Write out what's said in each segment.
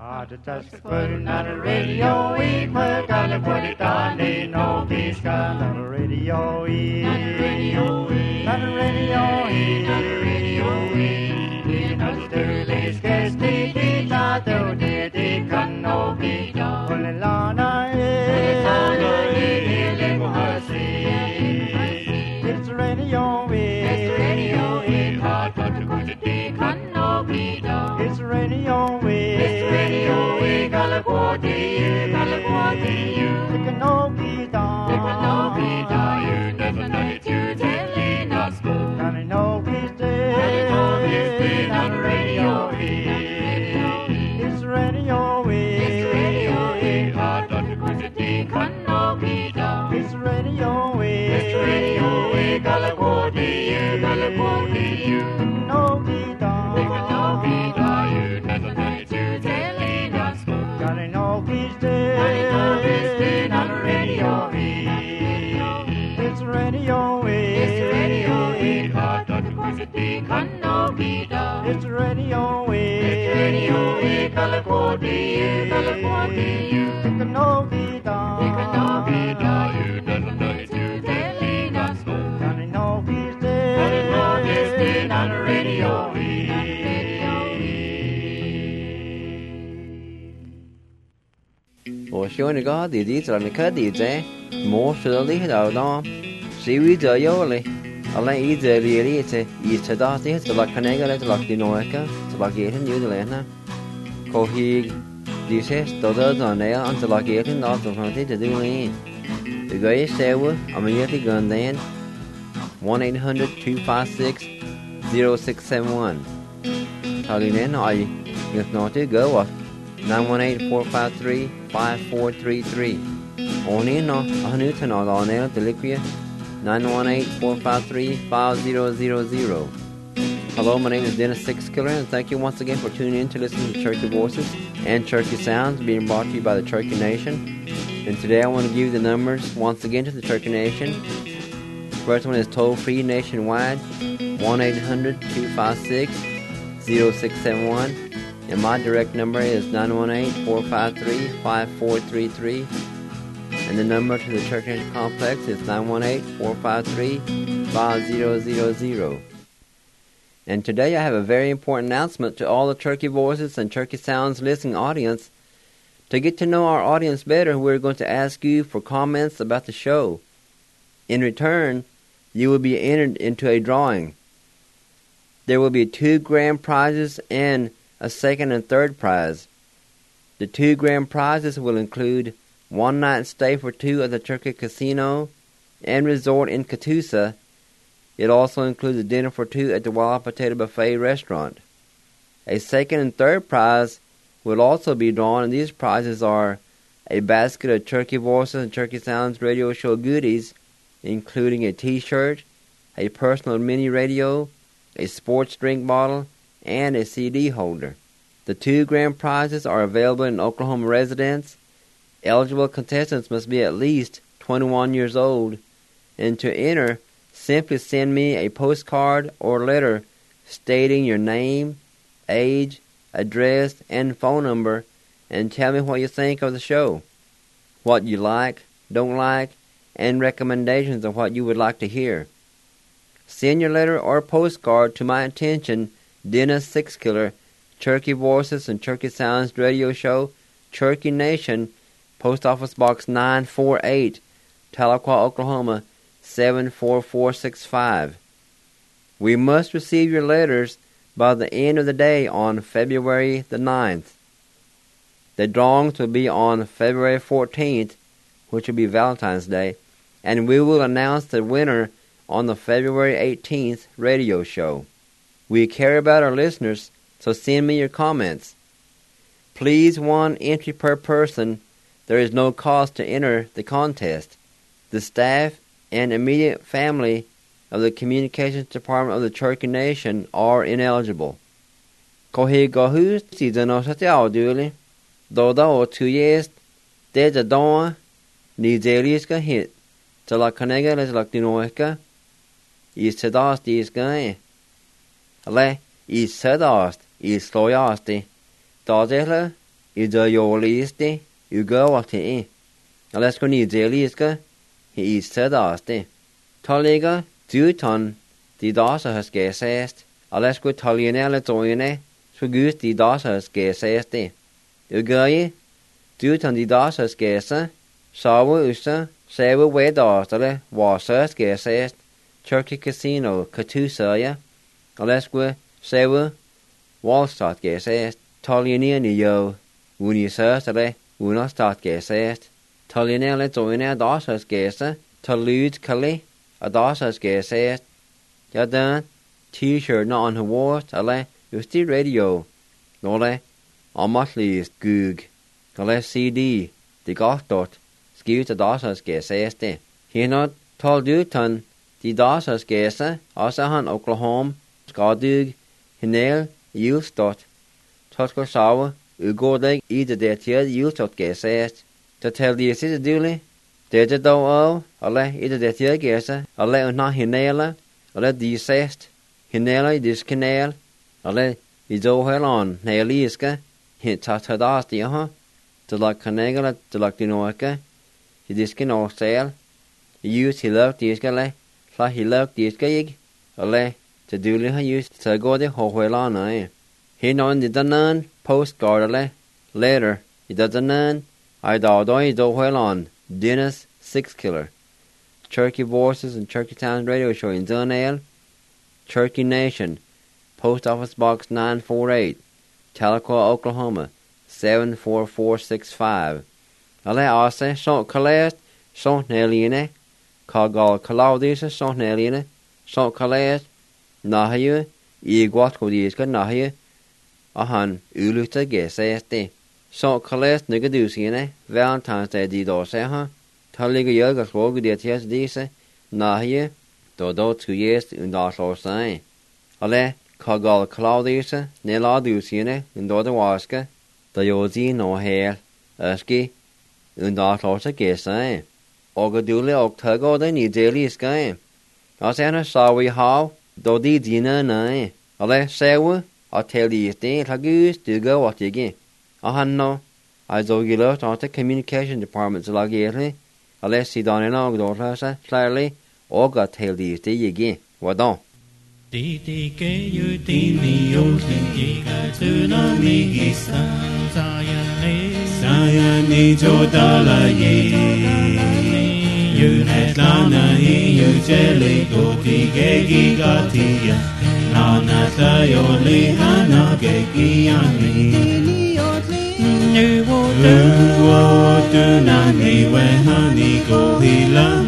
the touch the putting on the radio, we put on the put it on the no peace gun on the radio, on the radio, on the radio, on the radio, we know the Sturley's guest, the tato, the can no be done. Olelana, it's the radio, it's the radio, hot but the good the can no be done. It's the radio, it's the radio, California, it can no be done. It can no be done. You never know it, you telling us go. And I know he's dead, on the radio, it's the radio, it's the radio, hot but the good the can no be done. It's the radio, it's the radio, California, it can no be done. It can no be done. You never know it, you telling us go. And I know he's dead, on the radio, it's the radio, it's the radio, hot but the good the can no be done. It's the radio, California, it can no be done. It can no be done. You never know it, you telling us go. And I know he's dead, on the radio. Ủa xíu này có địa chỉ rồi này khá địa chế mô sửa lý hết đầu đó xíu ý giờ yếu lì ở lại ý giờ lì lì chế ý chế đó tí cho lạc khả năng cái cho lạc đi nói cái cho lạc ghé thêm nhiều rồi nè cô hi đi xe đầu đó rồi này anh cho lạc ghé thêm đó rồi thằng tí cho đi đi từ cái xe quá ở mình thì gần đến 1-800-256-0671 thằng đi nè nói ngược nói tới gỡ vào 918-453-5433 Oni no, ahanu tano la nela deliquia 918-453-5000. Hello, my name is Dennis Sixkiller, and thank you once again for tuning in to listen to Cherokee Voices and Cherokee Sounds being brought to you by the Cherokee Nation. And today I want to give you the numbers once again to the Cherokee Nation. First one is toll-free nationwide, 1-800-256-0671. And my direct number is 918-453-5433. And the number to the Cherokee Nation Complex is 918-453-5000. And today I have a very important announcement to all the Cherokee Voices and Cherokee Sounds listening audience. To get to know our audience better, we're going to ask you for comments about the show. In return, you will be entered into a drawing. There will be 2 grand prizes and a second and third prize. The 2 grand prizes will include 1 night stay for 2 at the Cherokee Casino and Resort in Catoosa. It also includes a dinner for 2 at the Wild Potato Buffet restaurant. A second and third prize will also be drawn, and these prizes are a basket of Cherokee Voices and Cherokee Sounds radio show goodies, including a t-shirt, a personal mini radio, a sports drink bottle, and a CD holder. The 2 grand prizes are available in Oklahoma residents. Eligible contestants must be at least 21 years old, and to enter, simply send me a postcard or letter stating your name, age, address, and phone number, and tell me what you think of the show, what you like, don't like, and recommendations of what you would like to hear. Send your letter or postcard to my attention, Dennis Sixkiller, Cherokee Voices and Cherokee Sounds radio show, Cherokee Nation, Post Office Box 948, Tahlequah, Oklahoma 74465. We must receive your letters by the end of the day on February the 9th. The drawings will be on February 14th, which will be Valentine's Day, and we will announce the winner on the February 18th radio show. We care about our listeners, so send me your comments. Please, 1 entry per person. There is no cost to enter the contest. The staff and immediate family of the Communications Department of the Cherokee Nation are ineligible. Kohi gohu season o satao duli. Doda o 2 years. Deja doa. Ni zeliska hit. Tala kanega les laktinoeka. Is sedas diska. Ale is sedas is loyasti. Dazela Ida Yolisti, Ugo Wati, Alaska Nideliska, he is Sedasti. Toliga, Duton, the Dasa has gasest, Alaska Tolianella Doine, Sugus the Dasa has gasesti. Ugoy, Duton the Dasa has gasa, Sawa Usa, Sawa Way Dastale, Wasas gasest, Turkey Casino, Katusaya, Alaska, Sawa, Wallstat gasest, Toliania Yo, Unisastale, Unastat gasest, Tolianella Doine Dasa has gasa, Tolud Kali, a Dasa gasest, Yadan, T-shirt not on her wart, ale, Usti radio, Nole, Amatlis Goog, ale CD, the Gothdot, Skew to Dasa gasest, he not told Duton, the Dasa gasa, Asahan Oklahoma, Skadug, Hinel, Yulstot, Tosko Sawa, Ugodeg, either their tier Yulstot gasest, to tell the assistant duly. Deja do o, ale ida de tia gesa, ale una hinela, ale di sest, hinela dis canal, ale ido helon, nealiska, hit tatadasti to like canagala, to like dinoaka, he diskin or sale, use he loved discale, la he loved discaig, ale to duly ha used to go de hohelana. He non the danan, postcard ale, later, he does danan, I do helon. Dennis 6 Killer, Turkey Voices and Turkey Towns Radio Show in Dunale, Turkey Nation, Post Office Box 948, Tahlequah, Oklahoma 74465. Ale ase sont calais sont neline, Kagal Claudius sont neline, sont calais, Nahayu, Iguat Codiska Nahayu, Ahan Uluta Geseste. Sont calais Nigadusine, Valentine's Day Didose, Taliga Yoga Sloga Dietias Dise, Nahie, Dodo 2 years in Daslo Sign. Ale, Kagal Claudius, Nela Dusine, in Dodo Waska, the Yosi no hair, Eski, in Daslo Gesa. Ogadule Octago, the Nideli Sky. Asana Sawi how, Dodi Dina Nine. Ale, Sewa, I'll tell you, Tagus, do go what you get. No, I do you love on the communication department to log yearly, unless he done an ogdorsa, slightly, or got tail these day again. What on? Sayani Jodala ye, you netlana you jelly goti gegi gatia, Nana Tayoli Hana Gegiani. Uo nani we hani go hila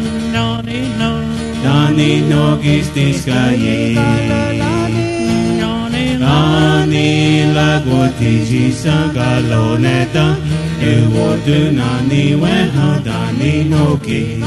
Nani no gistis kaye Nani la gotiji sagaloneta Uo nani we hadani no ki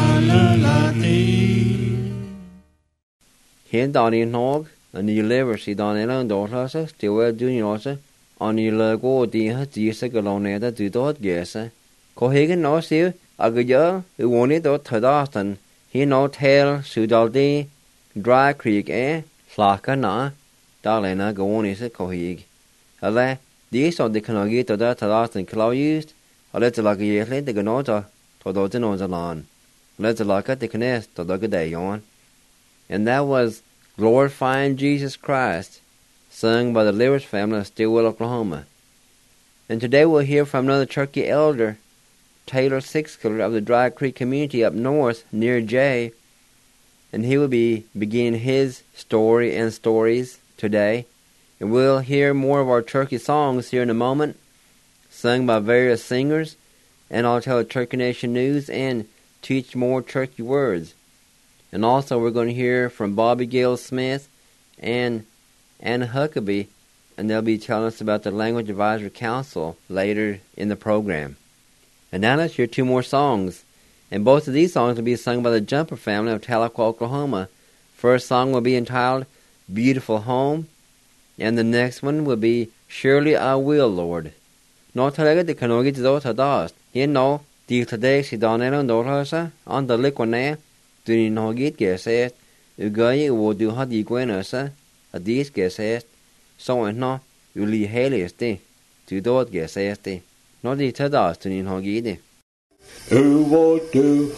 Hen Donnie Nog, and you live see Donnie and Dorsa, still well doing also. On you go dear, Galoneta do dot guess. Cohagan no see, a good year, who wanted to Tadaston, he no tail, Sudaldi, Dry Creek, Flaka na, Darlena go on is a cohig. Ale, these on the Canagi to that Tadaston Claw used, a letter like a year late the Ganota, to those in the lawn. Letter like at the Canes to the day on. And that was Glorifying Jesus Christ, sung by the Lewis family of Stillwell, Oklahoma. And today we'll hear from another Turkey elder, Taylor Sixkiller of the Dry Creek community up north near Jay, and he will be beginning his story and stories today. And we'll hear more of our Turkey songs here in a moment, sung by various singers, and I'll tell Turkey Nation news and teach more Turkey words. And also we're going to hear from Bobby Gail Smith and Anna Huckabee, and they'll be telling us about the Language Advisory Council later in the program. And now let's hear two more songs. And both of these songs will be sung by the Jumper family of Tahlequah, Oklahoma. First song will be entitled Beautiful Home, and the next one will be Surely I Will, Lord. No talaga de kanogi to those hadas. You know, the today si donelo ndorasa on the liquane, do you know get guesses, Ugayi will do hot equinasa, a dis guesses, so and no, you li helieste, to do it guesses. Nå dit til dagen har gitt. Uvotu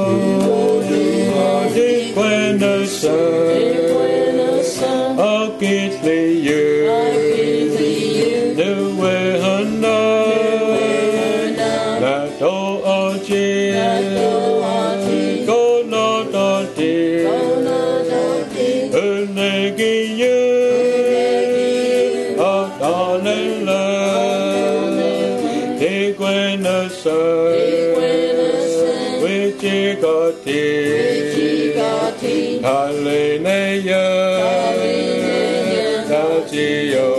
ha de quenasa akitli you the way hana na to aji go not ati unegi you adanela de quenasa Hallelujah, Dajiyo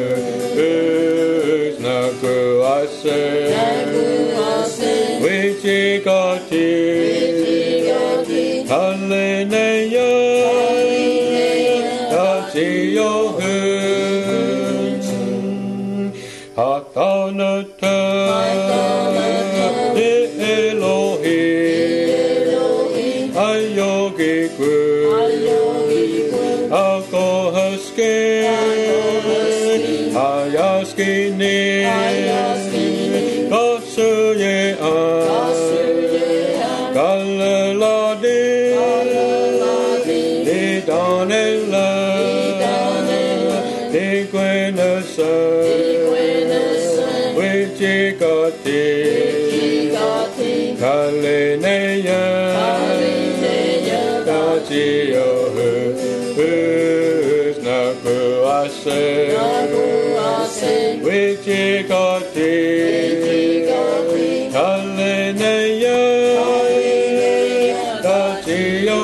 Nakuase, Wichigati, Hallelujah, Dajiyo Hatanata, Elohim, Ayogiku. Ayaskini, Gasuye, Galaladi, Didanela, Diquenasa, Wichigati, Kalineya, Dajiyo, Nakuase. Wichigati, Hallelujah, Dajiyo.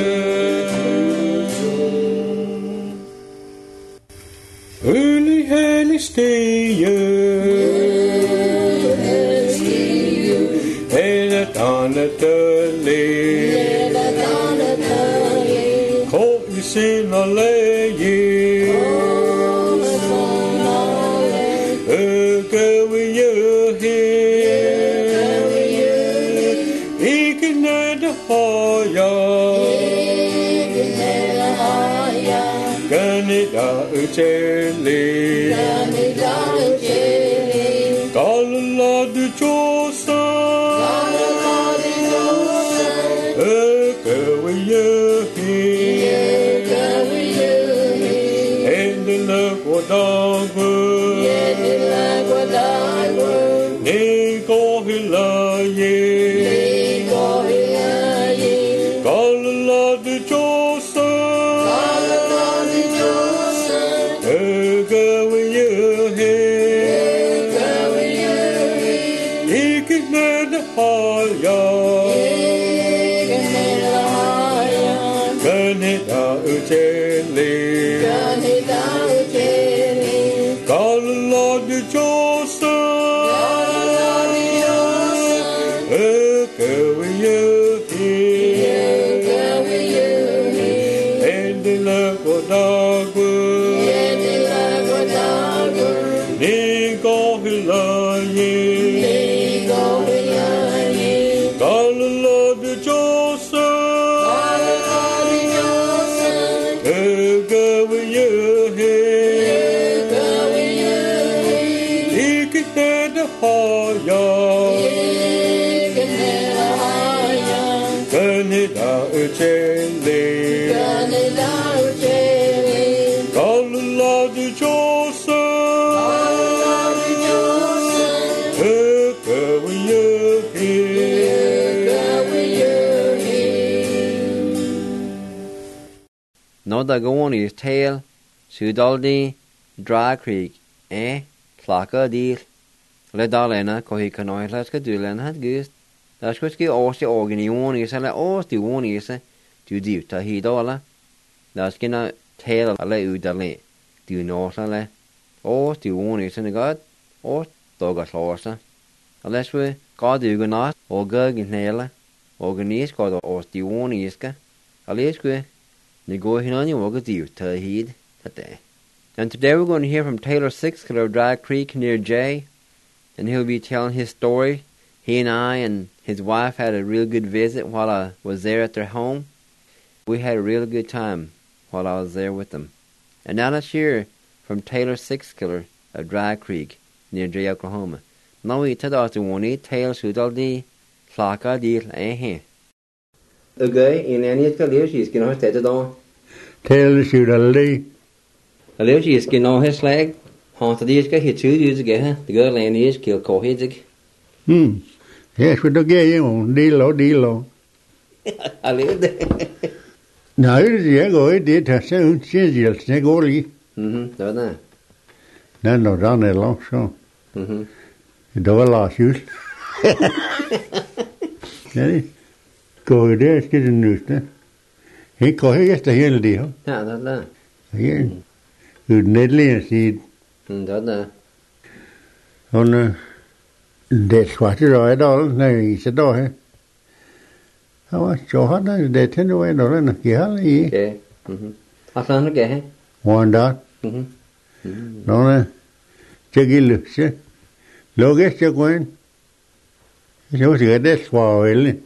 Uli helistiyu, Edatanatali, Koisinaleyi. Ucheli, Galad Chosa, Ekawiyahi, Endilakwadagwa, Nikohilaye, Galad Chosa. Nå da gåen I til Sudaldi, Dry Creek, klakka dil. Le dalena kohi kanoi laska dulen had gust. Da skuski åsti organion I eller åsti on I du divta hidola. Da skina til alle udale. Du nortale. Åsti on I god. Åst doga slåsa. Aleswe god ugonat og gugin hele. Organis god åsti on iska. Aleswe ni go hinani woga divta hid today. And today we're going to hear from Taylor Sixkiller of Dry Creek near Jay. And he'll be telling his story. He and I and his wife had a real good visit while I was there at their home. We had a real good time while I was there with them. And now let's hear from Taylor Sixkiller of Dry Creek near Jay, Oklahoma. Nå vi tar da til våni tales ut av de slaka deal he. Okay, in any of the lives is going to stay da. Tales ut av det. A lives is going to his leg. Han til de skal hit 2 years ago. The girl and is kill kohedig. Yes, we don't get you. Deal. I live there. Nej, det går ikke. Det tager sig ud til, det går lige. Det var det. Nej, når der er langt, så. Det var Lars Jysk. Ja, det går jo der, skal det nyste. Han går ikke efter hele det her. Ja, det var det. Ja, det er netlig at sige. Det var det. Hun, det svarte der er der, når jeg ikke der her. Han var så han det til nu en eller anden gihal i. Okay. Hvad sådan noget gav? Wanda. Nå, tjekile se. Logisk jeg går ind. Jeg var sikkert det svar vel.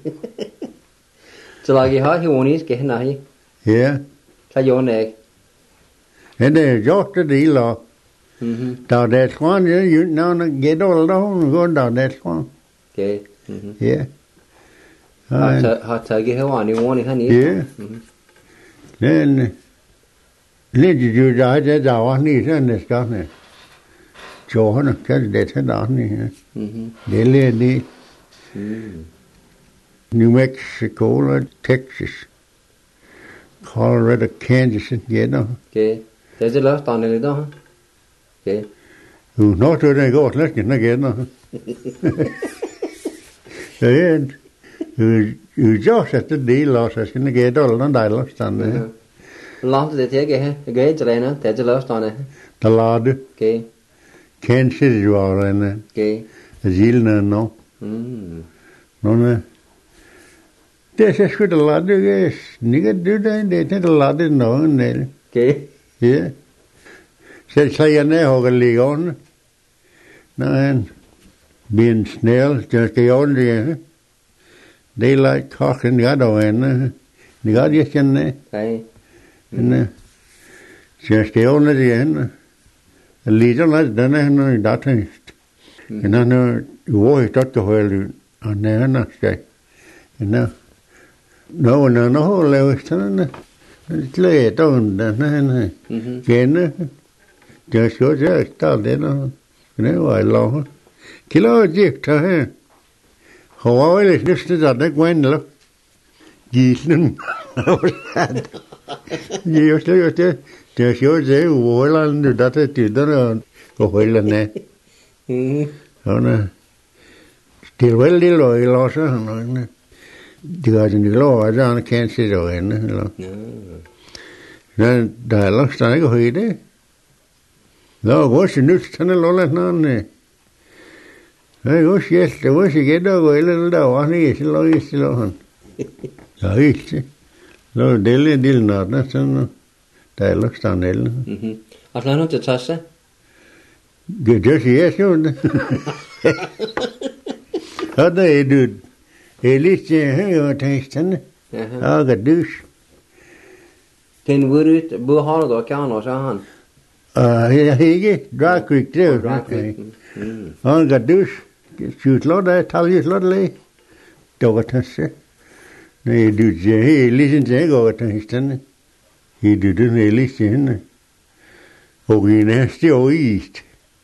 Så lager jeg har hionisk gav nej. Ja. Så jo nej. Men det er gjort det der. Der det svar jeg når gedol der hun går der det svar. Okay. Ja. Har taget heroen i ordene han i. Ja. Den lidt jo der var ni sådan det skal ne. John kan det til der ni. Det er det. New Mexico og Texas. Colorado, Kansas igen. Okay. Det er det løst der lidt der. Okay. Nå, det går slet ikke igen. Det er jo så det del også, så det går dårligt der løst der. Langt det til gav. Gav til rene, det er det løst der. Der lader det. Okay. Kansas var den. Okay. Zilne nå. Nå. Det er sgu da lader det. Nikke det det der lader det nå. Okay. Ja. Så jeg ned og ligger under. Nej. Bien snel, det skal jo det. Det er kokken jeg der inde. Det gør jeg kende. Nej. Men så skal jo det igen. Lider lidt den er noget datter. Men han jo i tot det hele. Og nærmere skal. Nå, laver sådan. Det er der den kende. Det skal jeg starte det nå. Det var lov. Kilo gift her. Hawaii lyst til det gwen lo. Gisen. Jeg skal det. Det skal det Holland det der og Holland. Det er vel det lo i losse han. Det gør den lo at han kan se det inde eller. Der er lagt der ikke højt det. Nå, hvor nyt sådan Holland han. Nej, det var sikkert der går eller der var ikke så lå han. Ja, ikke. Lå del når sådan der er lagt der nede. Og så noget til tasse. Det siger jo det. Og der er det. Lidt her og teksten. Ja, gadus. Den ud bo har du kan også han. Jeg ikke drakk det. Og gadus. Skjutlod der talje slot le. Dog tasse. Nej, du siger lidt til går teksten. I det lidt henne. Og i næste år ist.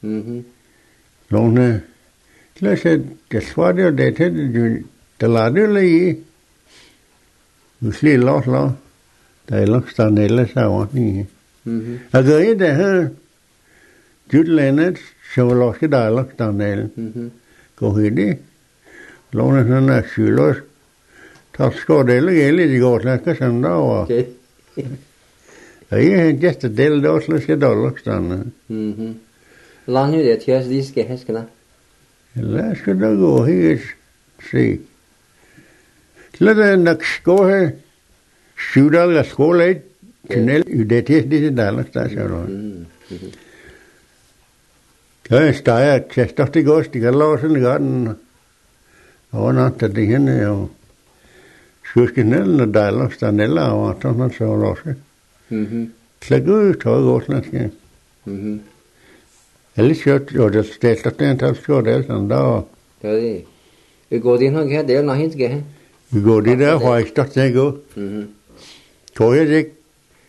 Nogle lad os det svarer det til der lader det lige. Du siger lort. Der er lagt der nelle så ordentlig. Og det er det her. Jutlandet så lagt der lagt der nelle. Gå det. Låne sådan en skylder. Der skal det ikke det går slet ikke sådan der var. Okay. Og jeg har just det der også skal der lagt der. Langt det til at de skal hæskene. Lad os gå her se. Lad det nok gå her. Syvdal og skole tunnel det det der lagt der så. Ja, steger kæster det godt, det kan lave sådan garden. Og når det henne og skøskenellen og der lagt der nella og sådan så også. Slet ud tog godt nok. Eller kört och det ställt en tal skådel sån då. Rồi. Vi går din hon cái del nó hết cái. Vi går det där har stått det gå. Tror jag det.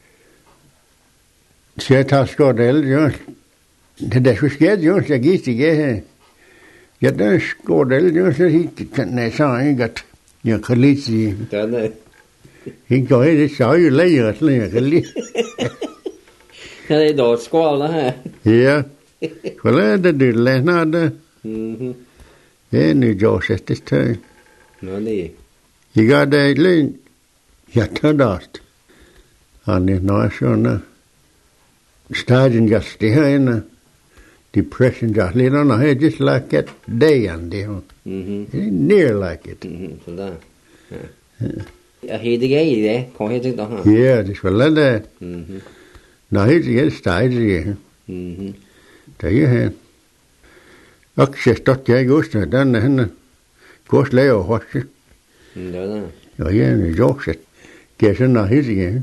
Så tal skådel ju. Det där skulle ske ju så gist det. Ja det skådel ju så hit kan sa inget. Jag kan lite. Det. Hon går det så ju lägger så jag kan lite. Det är då skål här. Ja. Kolla det du lämnade. Det är nu Joseph det tör. Nå det. Jag går det lite. Jag tar det. Han är nog såna. Stadion just det här. Depression just little no here just like it day and day. Near like it. Så där. Ja, det är det. Kom hit då ha. Ja, det skulle det. Nej, det är stadig. Det är här. Och så stod jeg også, den henne. Gås lave hosse. Det. Og jeg er jokset. Gæsen er helt igen.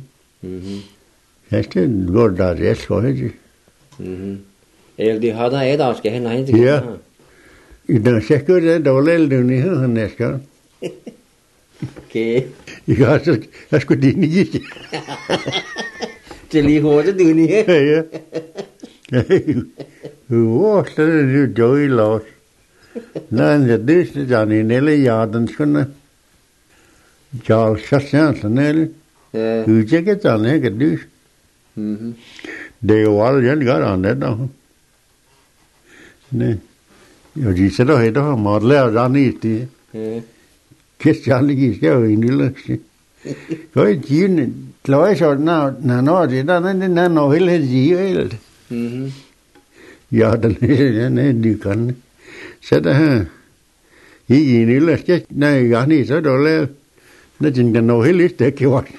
Det går der det så helt. Eller de har der der skal hen hen til. Ja. I den sækker det dårligt den her han næsker. Okay. Jeg skulle din ikke. Det lige hurtigt du ni. Ja. Hvor så det jo i los. Nej, det er Johnny Nelle Jarden skulle. Charles Chassin Nelle. Ja. Du tjekker den her kan du. Det er jo alt jeg gør an det da. Nej. Jo, de sætter her der må lære den i det. Ja. Kæst jeg lige skal jo ind i løs. Går i tiden. Kløj så når det der den når hele helt. Ja, den er ny kan. Så det her. I en lille skæg, nej, jeg er så dårlig. Den kan nå helt det ikke var.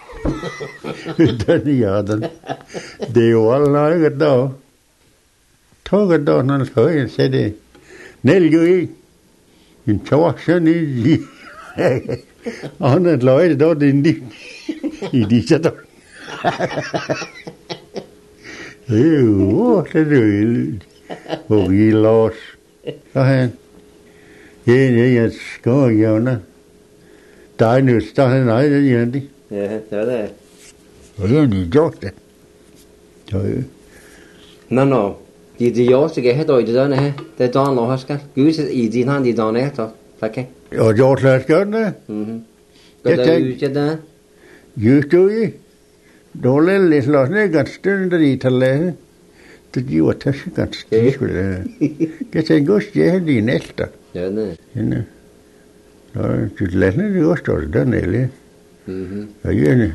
Den ja, den. Det er jo alle ikke da. Tog da når jeg sagde det. Nel jo i. En tårsen i. Og han er løjet da den i de så der. Jo, det er jo. Og vi los. Så han. Jeg skal jo na. Der er nu stadig nej det er det. Ja, det er. Og jeg er gjort det. Så Nå. De jo skal have det der her. Det er der noget skal. Gud i din hand de der er så. Okay. Og gjort det skal det. Det er jo ikke der. Just det. Dårligt lidt los ikke stund det til læge. Det giver tæskegat. Det skulle. Det er godt det de næste. Ja, nej. Ja. Så det lægger det også der nede. Ja, ja.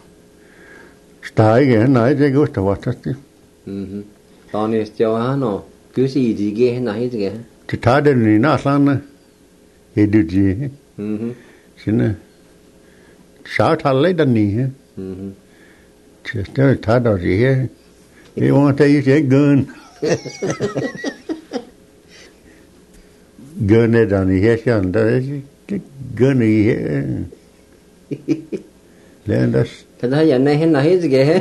Stadig nej, det er godt der var det. Daniel Johan og Gud i de gæ nej det. Det tager den i naslande. Det det. Sine. Sjovt har lidt den i. Det tager der det her. Det var det ikke gøn. Gøn er den i her sådan der. Det gøn i her. Lad os. Det har jeg nej det.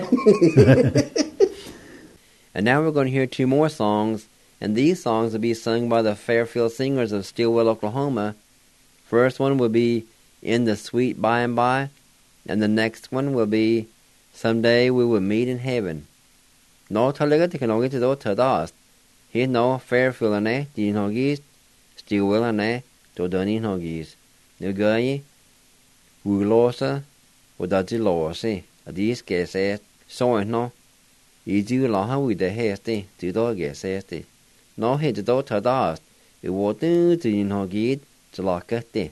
And now we're going to hear two more songs, and these songs will be sung by the Fairfield Singers of Stillwell, Oklahoma. First one will be In the Sweet By and By, and the next one will be Someday We Will Meet in Heaven. Nå talega til kan til då tadast. He no Fairfield ane, din hogis, Stillwell ane, då dønin hogis. Nu gør I, ulåse, og da til låse, og de skal se, så nå. I du la ha vi det heste, du då ge seste. Nå he det då tadast. I var du din hogit, så lakat det.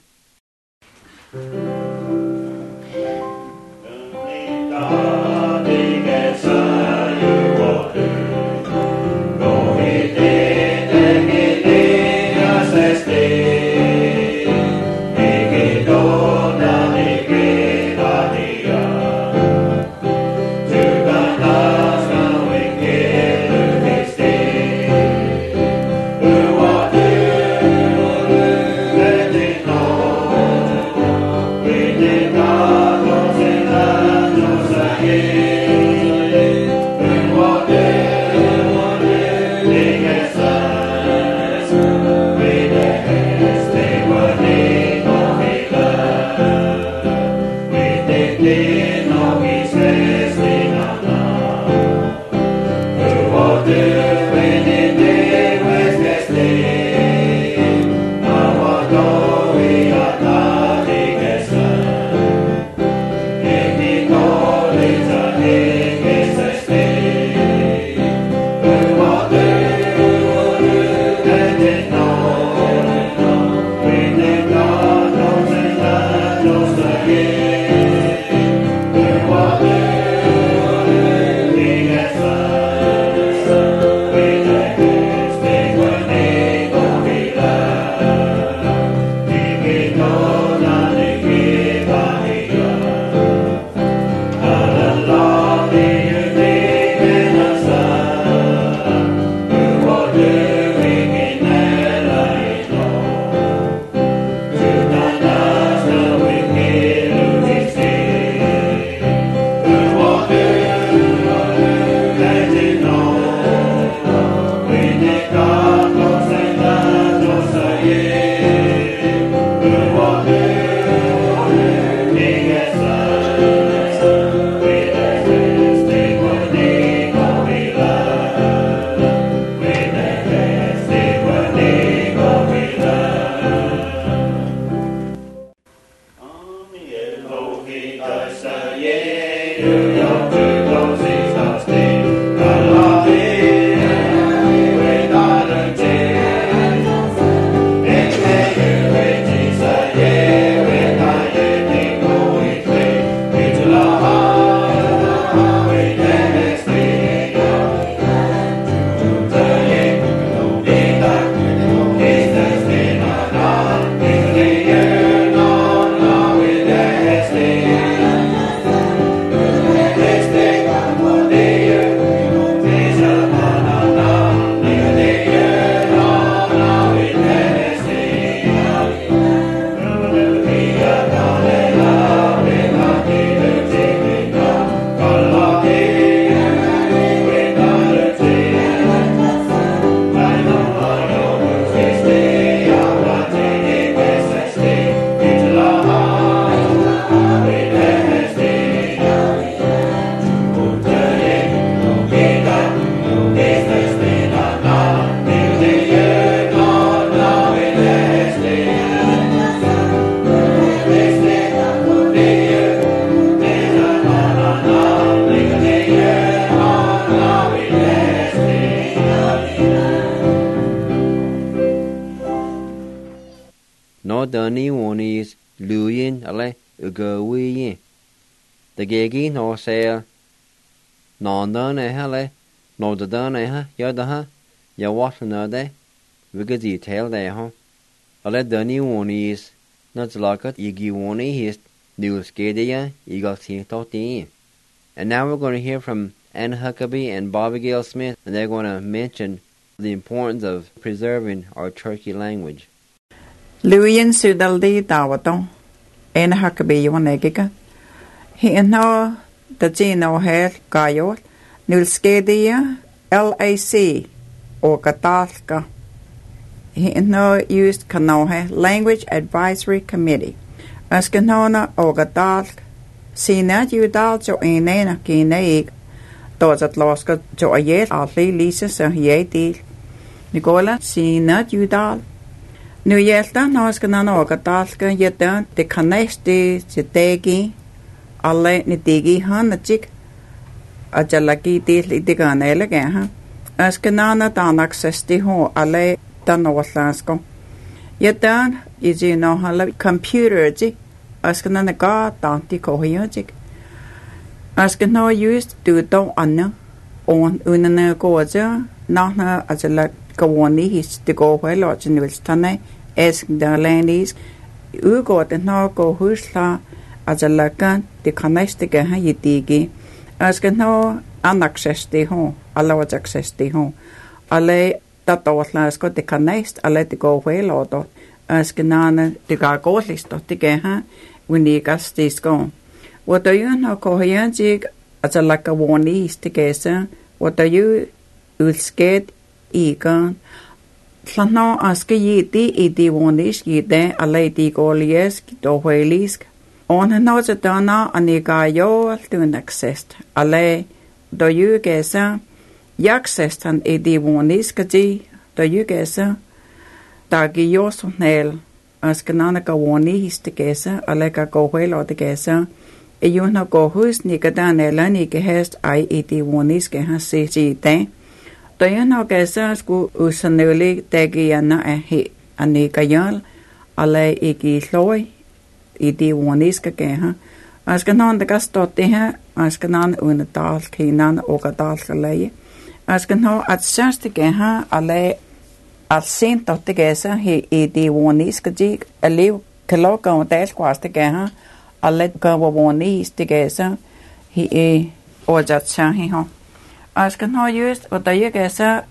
Sing dani wonis luyin ale ugawi the gegi no sale non dane hale no the dane ha yadaha ya watanade wiga detail de ha ale dani wonis not lakat igi woni his news gedia eagle tin. And now we're going to hear from Anna Huckabee and Bobby Gale Smith, and they're going to mention the importance of preserving our Cherokee language. Luyin sudaldi dawaton Anna Huckabee yonegiga. He no the geno hair gayot nulskedia LAC or Katalka. He no used Kanohe Language Advisory Committee. As Kanona or Katalk, see not you dal jo inena kineig. Does at loska jo a yet outly Lisa so ye deal. Nicola, see not you dal. Nu yelta nos Kanana or Katalka yet down the canesti jitegi. Alle ni digi han a chick. A jalaki deal itigan elegant. As Kanana danak sesti ho alle. Northlandsko. Yet dan is you know how computer jig asking an a god danti kohiyajig. Asking no used to do anna on unana goja nahna as a like gawani his to go where lodge in Wilstane ask the landis u got and no go husla as a lakan the canestiga yitigi asking no unaccess de home allow access de home alle Tatawatlasko de canest alle de go whelodo as ganana de gargolisto de geha unigas disco. What do you know cohianjig as a like a warning is to gesa? What do you will skate egan? Slano ask ye di warnish ye de a lady goliesk do whelisk. On another dana aniga yo to an access. Ale do you gesa? Jaksestan di warniskaji do you gesa? Dagi yosnel as kanana ka warni his to gesa, aleka go whale the gesa. E you no go who's nikadan elani gehest I di warniske has si te. Do you no gesa sku usanuli tegiana a he anikayal ale iki loy di warniska geha. As kanan the gastote as kanan unadal kinan ogadal lay. As kan ha at særste ha alle at sent tot det gæsa he di warniska jig alle kaloga og dalskwaste ha alle gav warnis det gæsa he ojat sa he ha. As kan ha just og der gæsa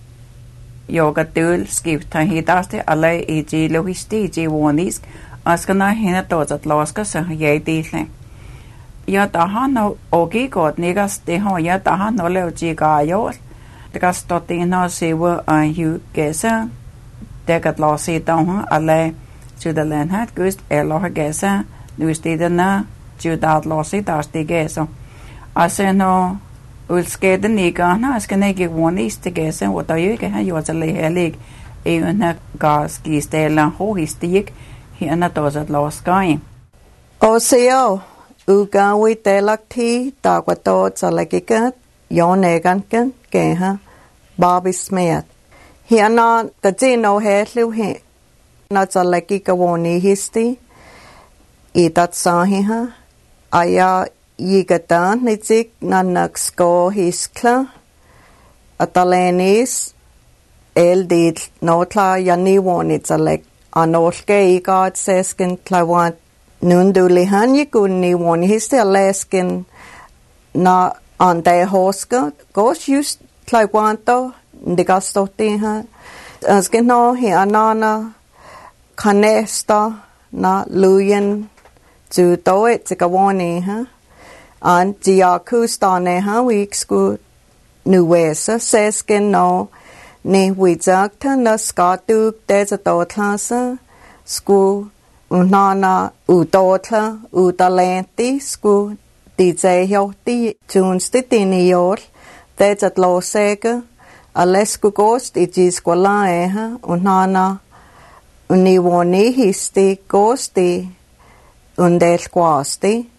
yoga dul skifta he daste alle di logisti di warnis as kan ha hena dozat loska så jeg disle. Ja da han og godt nigas det har jeg da han og lav jiga jo. Det kan stå det nå se hvor you gæsa. Det kan lade se down alle Sydland hat gust eller gæsa. Nu stederne Sydland lade se der det gæsa. Altså no ulskede nigarna skal ikke warnis det gæsa og der ikke har gjort det heller. Even gas gistela hohistik her dozat loska. Og se Ugawi telakti dagwato salagikat yoneganken geha Bobby Smith. Hiana gazino hetlu he na salagika woni histi itat sahiha aya yigatan nitsik nanaksko hiskla atalenis eldit notla yani woni salag anolke igat sesken klawant Nundulihan yikunni won his Alaskan na ande hoska goes used tlawanto ndigastotiha asken he anana kanesta na luyen to do it tikawoni ha an diakustane ha weeksku nuwesa sesken no ni wizakta na skatu dezadotlasa school Unana udotla udalenti sku DJ hjorti tunsti tinior teat losega alesku gost igisquala eha unana uniwoni histi gosti undelquasti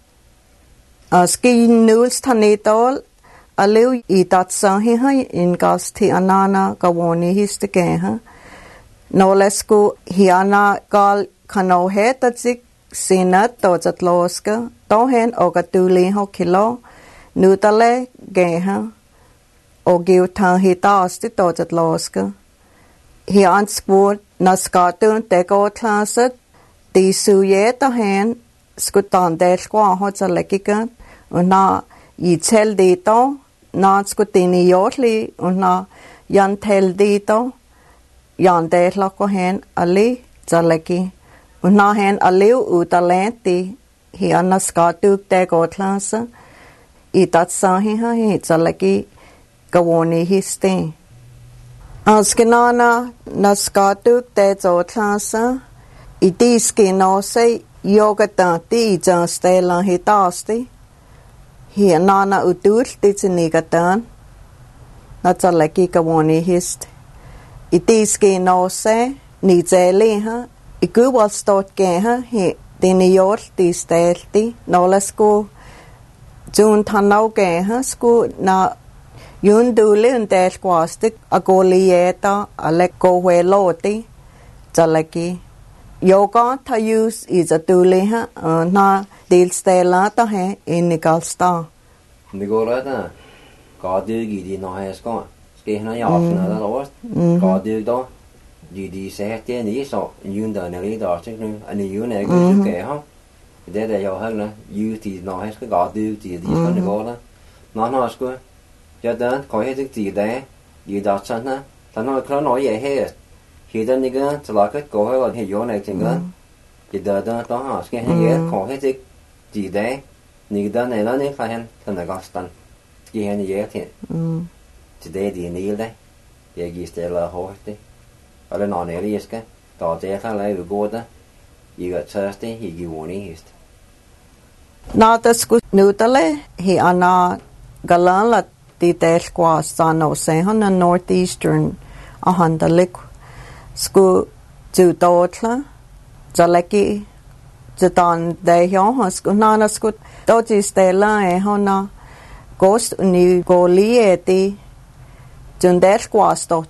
aski nuls tanitol aliu itatsahi ha ingasti anana gawoni histi geha no lesku hiana gal kano he tatsik sinat to chatloska to hen ogatuli ho kilo nutale geha o giu tang hi tasti to chatloska hi anspur naskatun teko tlasat di suye to hen skutan del kwa ho chalekika una i tel dito na skutini yotli una yan tel dito yan del ko hen ali chaleki una hen aliu utalenti hi anaskatuk teko tlasa I tatsahi ha hi chaleki kawoni histe askinana naskatuk te tlasa itiski no se yogata ti jastela hitasti hi nana utul titsinigatan na chaleki kawoni hist itiski no se ni jeli ha ikuwal stot ke ha hi diniyor tistelti no lesko jun thanau ke ha sku na yun dule untel kwastik agolieta aleko weloti chaleki yoga thayus is a dule ha na dil stela ta hai inikalsta nigorata qadugi di no hai sko skehna yafna da lost qadu do di sehte ni so yun da ne da chiknu ani yun ne gu ke ha de yo ha na yu ti no hai sko qadu ti di ko nigora no sko ja dan ko he ti de yu da chana ta no kro no ye he khi da ni ga chalaka ko ha he yo ne chinga ki da da to ha ske he ye ko he ti de ni da ne la ne fa hen ta na gastan ki he ni ye ti today di ni le ye gi stela hoste ale no ne ri eske ta de ta le goda you got thirsty he gi woni hist na ta sku nutale hi ana galala ti tel kwa sano se han northeastern a handalik sku ju dotla jaleki jatan de yo sku na sku to ji stela e hona ghost ni golieti jundel kwa sto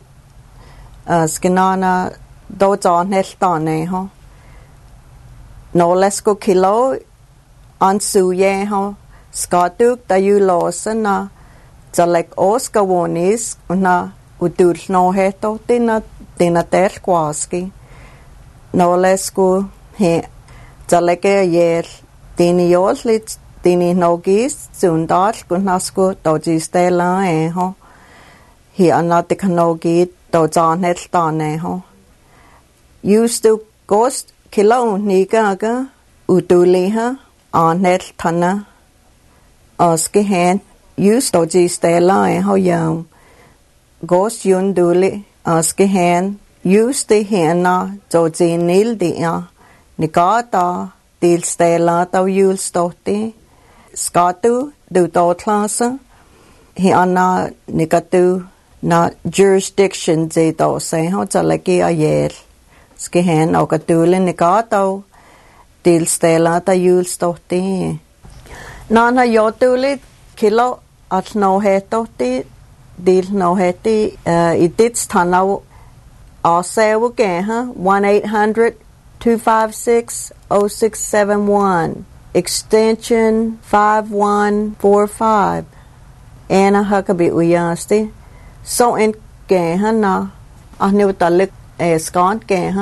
skinana do jan heltane ho no lesko kilo ansuye ho skatuk ta yulosana jalek oskawonis una utul no heto tina tel kwaski no lesko he jaleke yer tini yoslit tini nogis zundar kunasko dojistela e ho hi anatikanogi do janel tane ho used to ghost kilo nigaga utuliha anel tana aske hen used to jistela e ho yang ghost yunduli aske hen used to hena jojinil dia nikata til stela ta yulstoti skatu du to klasa hi ana nikatu na jurisdiction je to se ho chaleki ayer ske hen o katule nikata til stela ta yulstoti nana yotuli kilo at no hetoti dil no heti idits tanau asewu ke ha 1-800-256-0671 extension 5145 Anna Huckabee uyasti so in ke ha na ahnu talik skan ke ha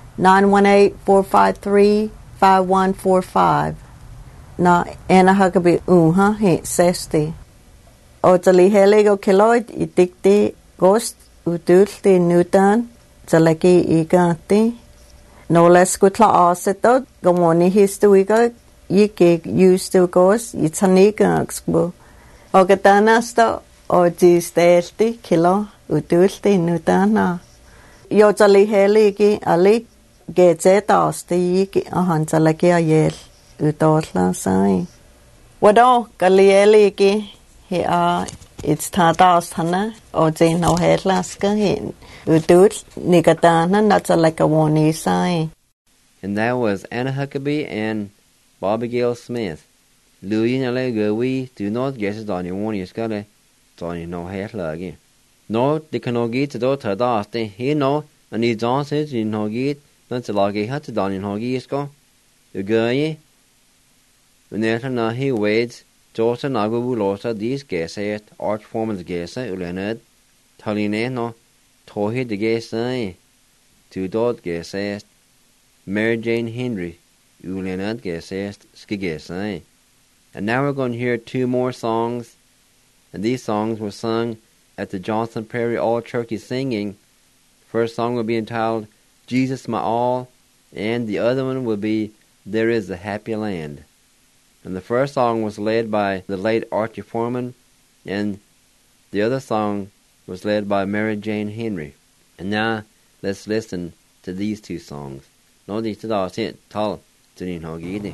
918-453-5145 na Anna Huckabee ha he sesti o tali helego kiloid itikti ghost utulti nutan talaki igati no less kutla aseto gomoni histuiga yike used to ghost itaniga expo o gatanasto o distelti kilo utulti nutana yo tali helegi ali gezetasti yiki ahan talaki ayel utotla sai wado kalielegi he it's tatas hana o no headlaska hin udut nigatana not like a woni sai and that was Anna Huckabee and Bobby Gail Smith Louis and Lego we do not guess it on your one skale on no headlagi no de kanogi to do tadas he no and he dances in no git na Sans lagi hat Daniel Hogi isko. Ugaye. Uneta nahi wades. Jota nagu losa these geset archformans gesa ulened. Taline no. Tohi de gesa. Two dot geset. Mary Jane Henry. Ulened geset skigesa. And now we're going to hear two more songs. And these songs were sung at the Johnson Prairie All Turkey Singing. First song will be entitled Jesus My All, and the other one will be There Is a Happy Land. And the first song was led by the late Archie Foreman, and the other song was led by Mary Jane Henry. And now let's listen to these two songs. Nå dit til da sitt tall til din hagide.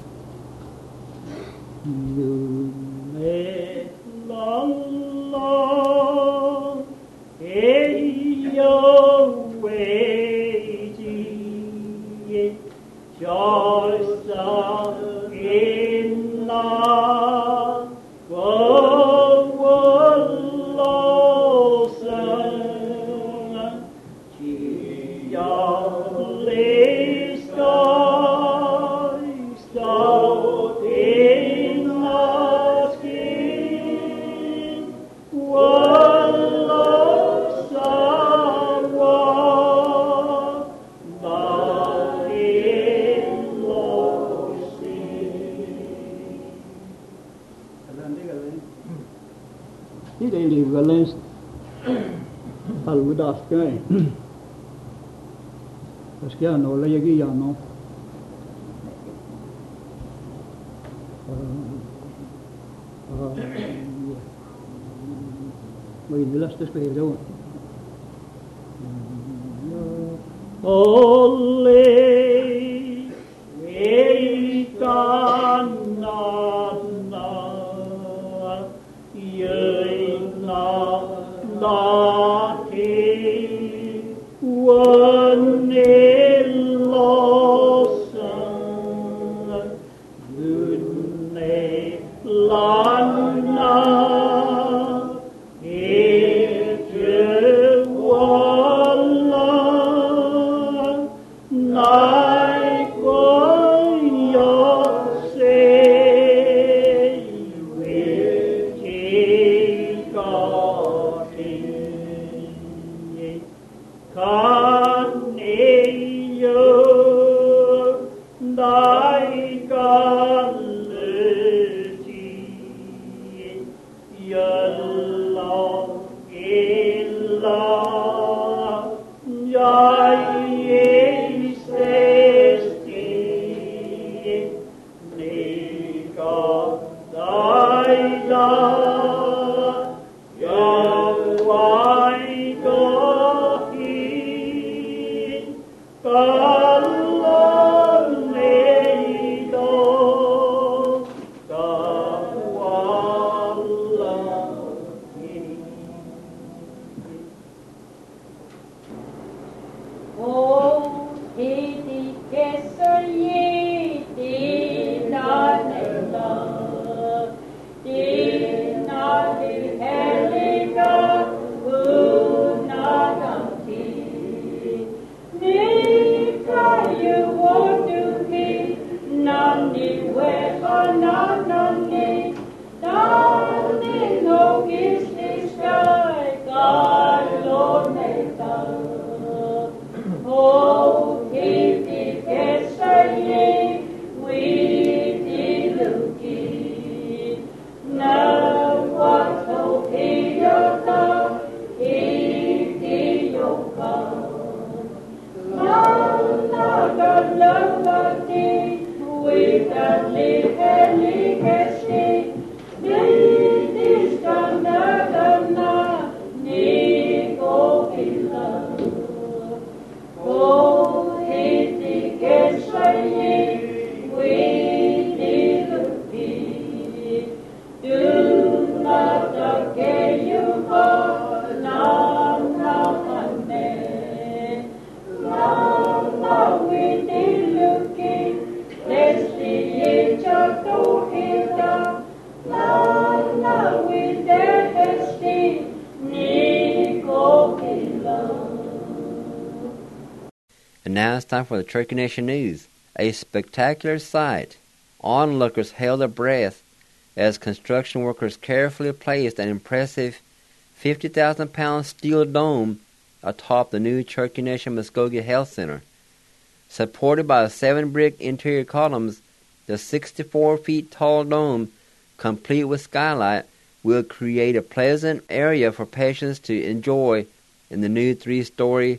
Persiano, la Yagiano. Voi vi lasciate spiegare. Olle Let's see each other. And now it's time for the Turkey Nation News. A spectacular sight. Onlookers held their breath as construction workers carefully placed an impressive 50,000-pound steel dome atop the new Turkey Nation Muskogee Health Center. Supported by 7 brick interior columns, the 64-feet-tall dome, complete with skylight, will create a pleasant area for patients to enjoy in the new 3-story,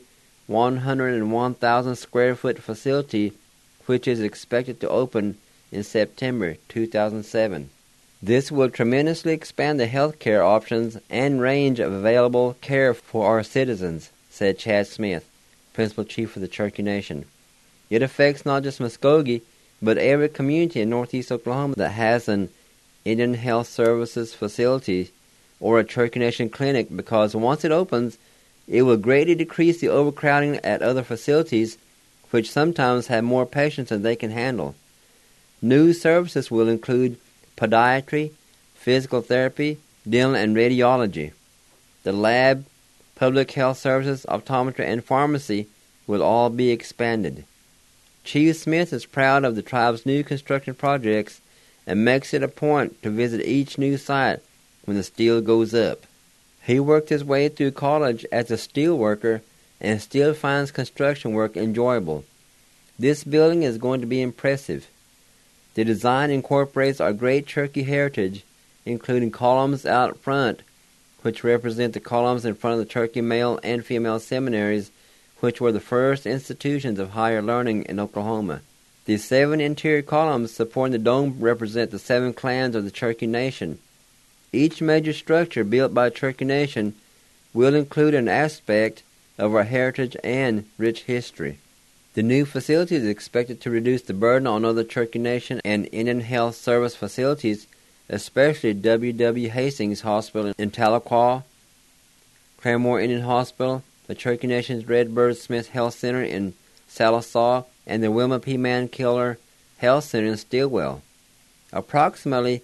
101,000-square-foot facility, which is expected to open in September 2007. This will tremendously expand the health care options and range of available care for our citizens, said Chad Smith, Principal Chief of the Cherokee Nation. It affects not just Muskogee, but every community in northeast Oklahoma that has an Indian Health Services facility or a Cherokee Nation clinic, because once it opens, it will greatly decrease the overcrowding at other facilities, which sometimes have more patients than they can handle. New services will include podiatry, physical therapy, dental and radiology. The lab, public health services, optometry, and pharmacy will all be expanded. Chief Smith is proud of the tribe's new construction projects and makes it a point to visit each new site when the steel goes up. He worked his way through college as a steel worker and still finds construction work enjoyable. This building is going to be impressive. The design incorporates our great Cherokee heritage, including columns out front, which represent the columns in front of the Cherokee male and female seminaries, which were the first institutions of higher learning in Oklahoma. The 7 interior columns supporting the dome represent the 7 clans of the Cherokee Nation. Each major structure built by Cherokee Nation will include an aspect of our heritage and rich history. The new facility is expected to reduce the burden on other Cherokee Nation and Indian Health Service facilities, especially W.W. Hastings Hospital in Tahlequah, Claremore Indian Hospital, the Cherokee Nation's Redbird Smith Health Center in Sallisaw, and the Wilma P. Mankiller Health Center in Stilwell. Approximately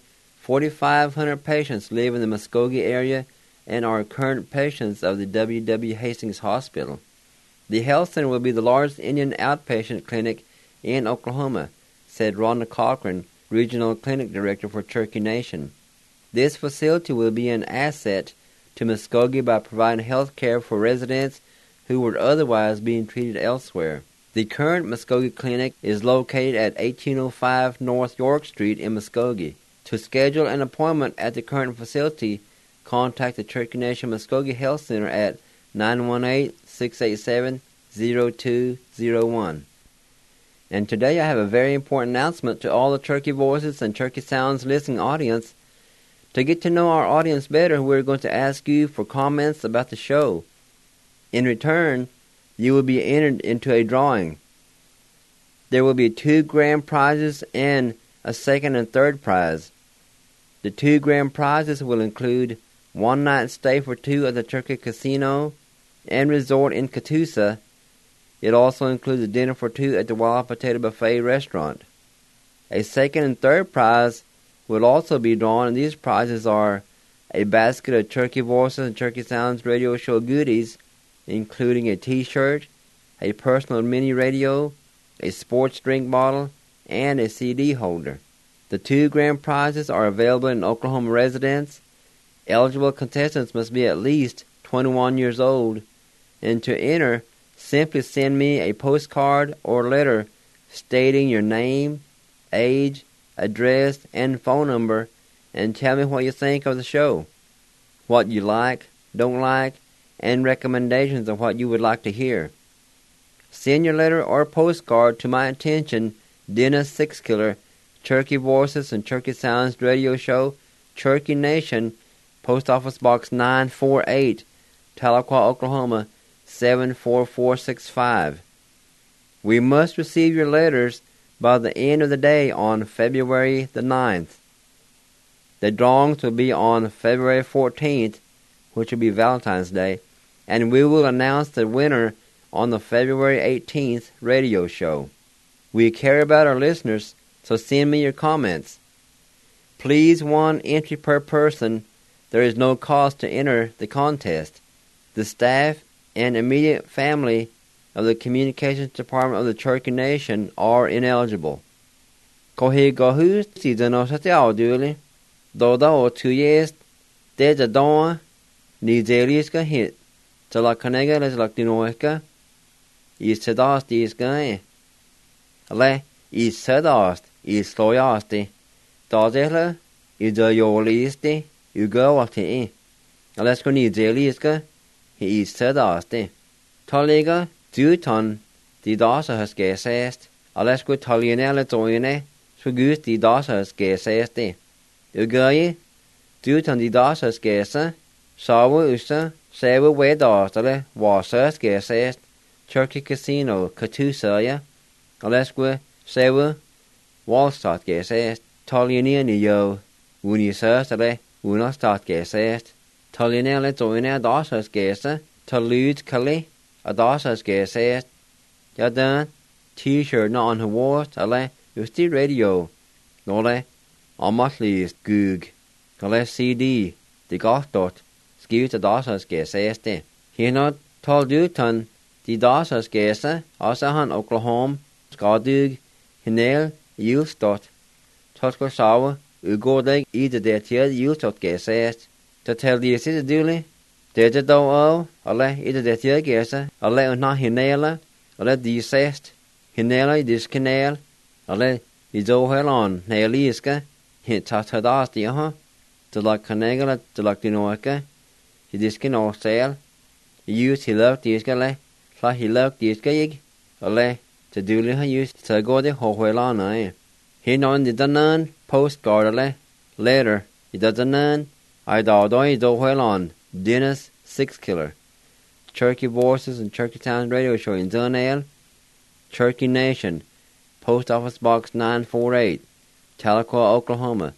4,500 patients live in the Muskogee area and are current patients of the W.W. Hastings Hospital. The health center will be the largest Indian outpatient clinic in Oklahoma, said Rhonda Cochran, Regional Clinic Director for Cherokee Nation. This facility will be an asset to Muskogee by providing health care for residents who were otherwise being treated elsewhere. The current Muskogee Clinic is located at 1805 North York Street in Muskogee. To schedule an appointment at the current facility, contact the Cherokee Nation Muskogee Health Center at 918-687-0201. And today I have a very important announcement to all the Turkey Voices and Turkey Sounds listening audience. To get to know our audience better, we're going to ask you for comments about the show. In return, you will be entered into a drawing. There will be 2 grand prizes and a second and third prize. The 2 grand prizes will include 1-night stay for 2 at the Turkey Casino and Resort in Catoosa. It also includes a dinner for 2 at the Wild Potato Buffet restaurant. A second and third prize will also be drawn, and these prizes are a basket of Turkey Voices and Turkey Sounds radio show goodies, including a t-shirt, a personal mini radio, a sports drink bottle, and a CD holder. The 2 grand prizes are available in Oklahoma residents. Eligible contestants must be at least 21 years old, and to enter, simply send me a postcard or letter stating your name, age, address, and phone number, and tell me what you think of the show, what you like, don't like, and recommendations of what you would like to hear. Send your letter or postcard to my attention, Dennis Sixkiller, Cherokee Voices and Cherokee Sounds Radio Show, Cherokee Nation, Post Office Box 948, Tahlequah, Oklahoma, 74465. We must receive your letters by the end of the day on February the 9th. The drawings will be on February 14th, which will be Valentine's Day, and we will announce the winner on the February 18th radio show. We care about our listeners, so send me your comments. Please, 1 entry per person. There is no cost to enter the contest. The staff and immediate family of the Communications Department of the Cherokee Nation are ineligible. Kohe gohus si dano sa te auduli, doda o 2 years, de da doa, ni zeliska hit, tala kanega les lak dinoeka, is sedast is gae. Ale, is sedast, is sloyasti, dazela, is da yolisti, ugawati. Alesko ni zeliska, he is sedasti. Taliga, duton, di dasa has gesest, alesko talianela doine, Sgus di dasas gesesti. Ugaye, duton di dasas gesa, sawa usa, sewa we dasale, wasas gesest, Cherokee Casino, Katusaya, alesque sewa, Wallstat gesest, Taliania ni yo, wuni sasale, wunastat gesest, Talianele doine dasas gesa, talud kali, a dasas gesest, yadan, t-shirt na on her wart, ale, Usti radio, nole, amatlis gug, ale CD, di gachtot, skiut a dasas geseste. Hinot tol dutan, di dasas gesa, asahan Oklahoma, skadug, hinel, yulstot, totko sawa, ugodeg, ida de tiad yulstot gesest. Ta tel di isi duli, de do o, ale, ida de tiad gesa, ale unna hinela, ale di sest, hinela dis kinel, ale, I do helon, neeliska, hit tatadasti, to like canegala, to like dinoaka, he diskin or sale, use he loved diskale, la he loved diskayig, ale, to duly ha used to go the hohelana, he non the danan, postcard, later, he does a nan, I do helon, Dennis 6 killer, Cherokee Voices and Cherokee Town Radio Show in Dunale, Cherokee Nation, Post Office Box 948, Tahlequah, Oklahoma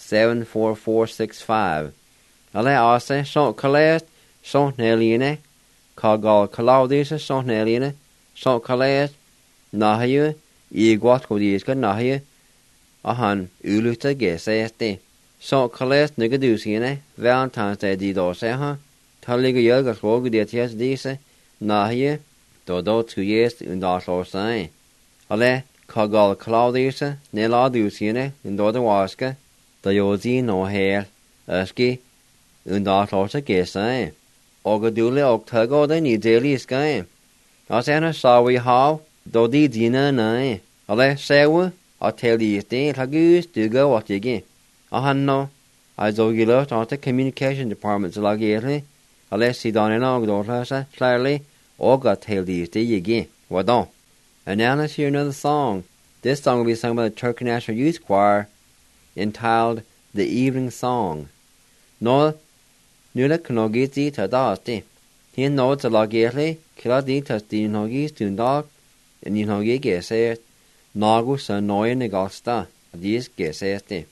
74465. Ale ase son kaleas son neline, kagal kalaudisa son neline, son kaleas nahayu igwat kodiska nahayu ahan uluta geseste. Son kaleas nigadusine Valentine's Day didose taliga yoga slogu dietias dise nahayu do 2 years undaslo sai. Ale Kagal Claudiusa, Neladusine, in Doda Waska, the Yosi no hair, Eski, Undatlorsa Gesa, Ogadule Octago, the Ni Daily Sky. Asana saw we how, do di dina nae. Ale sewa, I tell you, stay tagus, do go what you get. No, I do you left on the Communication Department to lagirly, unless he done an ogdorsa, clearly, or got tell you, stay you get. What don't? And now let's hear another song. This song will be sung by the Cherokee National Youth Choir, entitled The Evening Song. No, nula knogiti tadasti. He knows the lagirli, kiladi tas di nogis tundok, and you nogi geset, nagu sa noy negasta, these gesesti.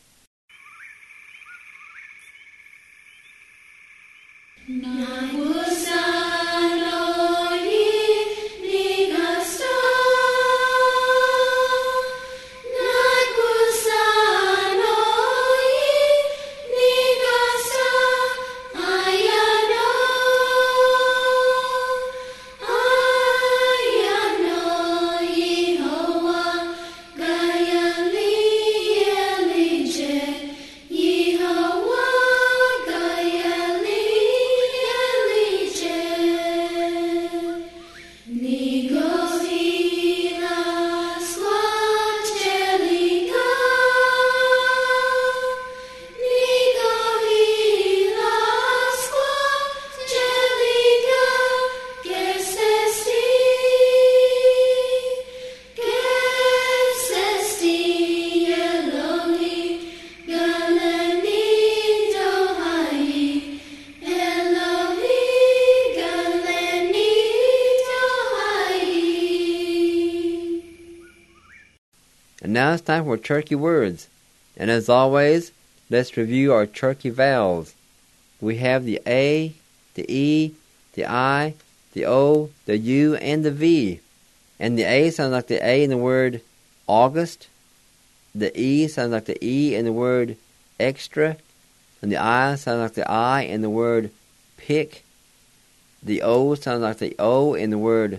And now it's time for Cherokee words. And as always, let's review our Cherokee vowels. We have the A, the E, the I, the O, the U, and the V. And the A sounds like the A in the word August. The E sounds like the E in the word extra. And the I sounds like the I in the word pick. The O sounds like the O in the word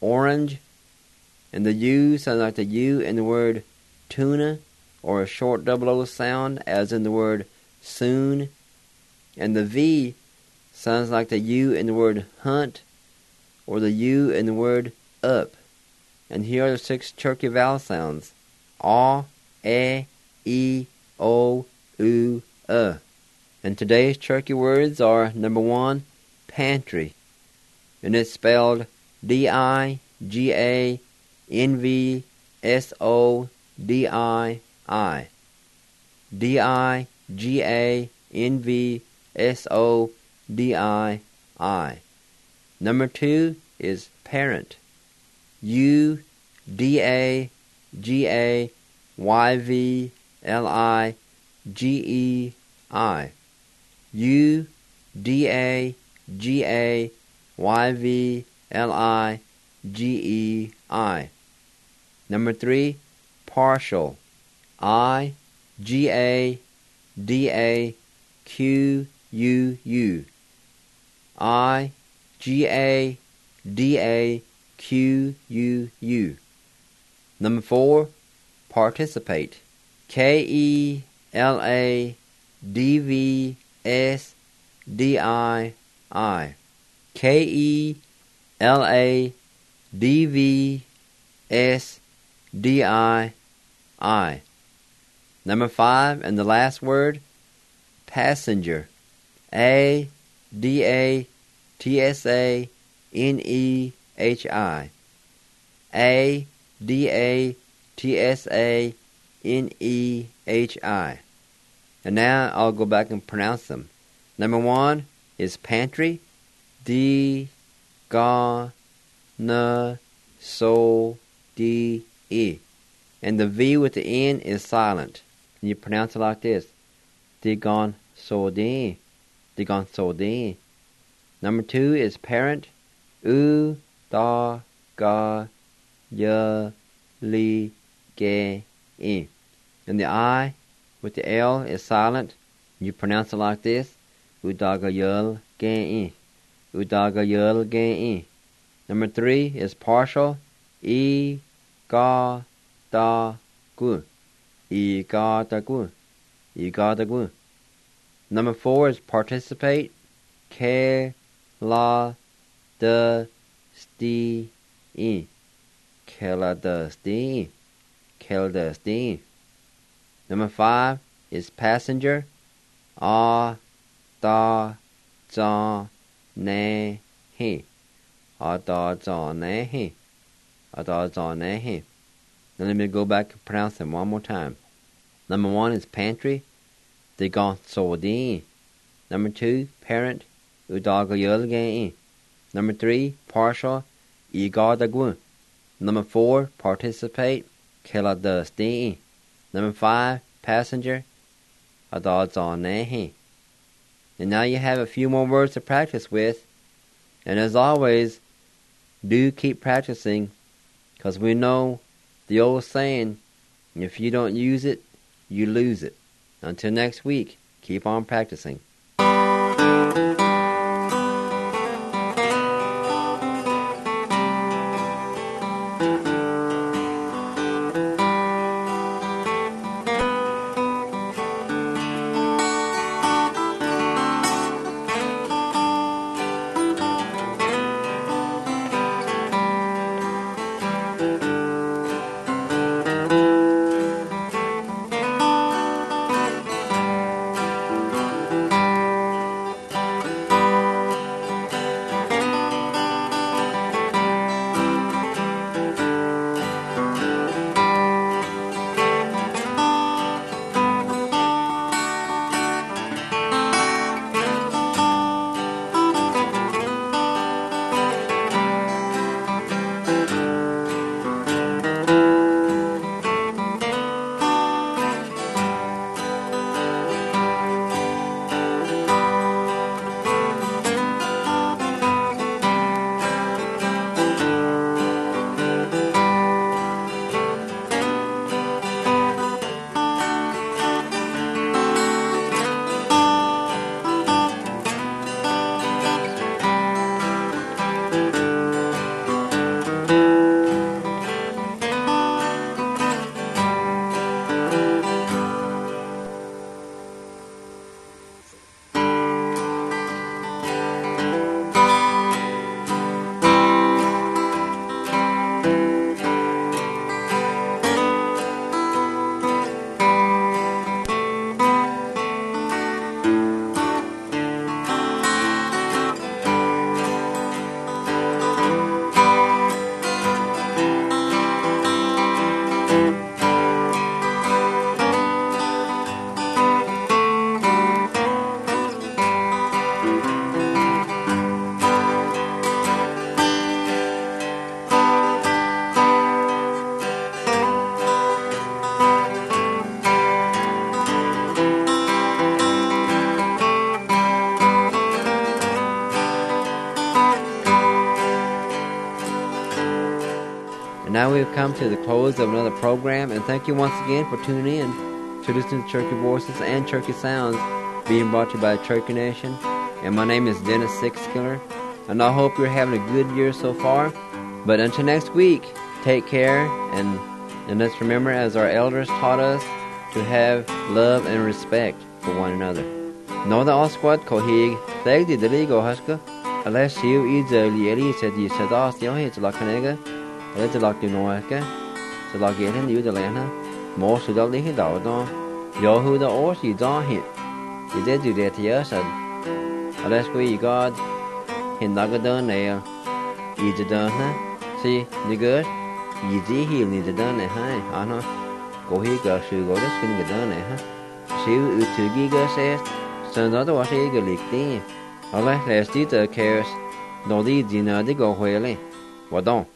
orange. And the U sounds like the U in the word tuna, or a short double O sound, as in the word soon. And the V sounds like the U in the word hunt, or the U in the word up. And here are the 6 Cherokee vowel sounds: A, E, O, U, And today's Cherokee words are: number 1, pantry. And it's spelled D-I-G-A-N-V-S-O-D-I-I. D-I-G-A-N-V-S-O-D-I-I. Number 2 is parent. U-D-A-G-A-Y-V-L-I-G-E-I. U-D-A-G-A-Y-V-L-I-G-E-I. Number 3, partial. I-G-A-D-A-Q-U-U. I-G-A-D-A-Q-U-U. Number 4, participate. K-E-L-A-D-V-S-D-I-I. K-E-L-A-D-V-S-D-I-I. Number 5, and the last word, passenger. A-D-A-T-S-A-N-E-H-I. A-D-A-T-S-A-N-E-H-I. And now I'll go back and pronounce them. Number 1 is pantry. D-Ga-N-So-D-E. And the V with the N is silent. And you pronounce it like this: Digon-So-D. Digon-So-D. Number 2 is parent. U-Da-Ga-Ya-Li-Ge-E. And the I with the L is silent. You pronounce it like this: Udaga-Yul-Ge-E. Udaga-Yul-Ge-E. Number 3 is partial. E-Ga-Da-Gu. E-Ga-Da-Gu. E-Ga-Da-Gu. Number 4 is participate. Ke-La-Da-Sti-E. Ke-La-Da-Sti-E. Ke-La-Da-Sti-E. Number 5 is passenger. A-Da-Za-Ne-He. A-Da-Za-Ne-He. A-Da-Za-Ne-He. Now let me go back and pronounce them one more time. Number 1 is pantry. Digon-So-D. Number 2, parent. Udaga-Yul-Ge-E. Number 3, partial. E-Ga-Da-Gu. Number 4, participate. Ke-La-Da-Sti-E. Number 5, passenger. A-Da-Za-Ne-He. And now you have a few more words to practice with. And as always, do keep practicing, because we know the old saying, if you don't use it, you lose it. Until next week, keep on practicing. now we've come to the close of another program, and thank you once again for tuning in to listen to Cherokee Voices and Cherokee Sounds, being brought to you by Cherokee Nation. And my name is Dennis Sixkiller, and I hope you're having a good year so far. But until next week, take care, and let's remember, as our elders taught us, to have love and respect for one another. Know the Osquat Kohig, Flag the Deligo Huska, unless you either Lieli said you said us, you hit like Canega, let the lock you know, so like getting you the Lana, more so don't leave it out, yo who the horse you don't hit. You did do that to us, and unless we God, in Nagadon there, you did done, see, the good, you did heal need to done it, I know. Go here, go, so go, this can get done, See, you to giga says, so not what he go lick thing. All right, let's do the cares. No, the dinner, they go whaley. What don't?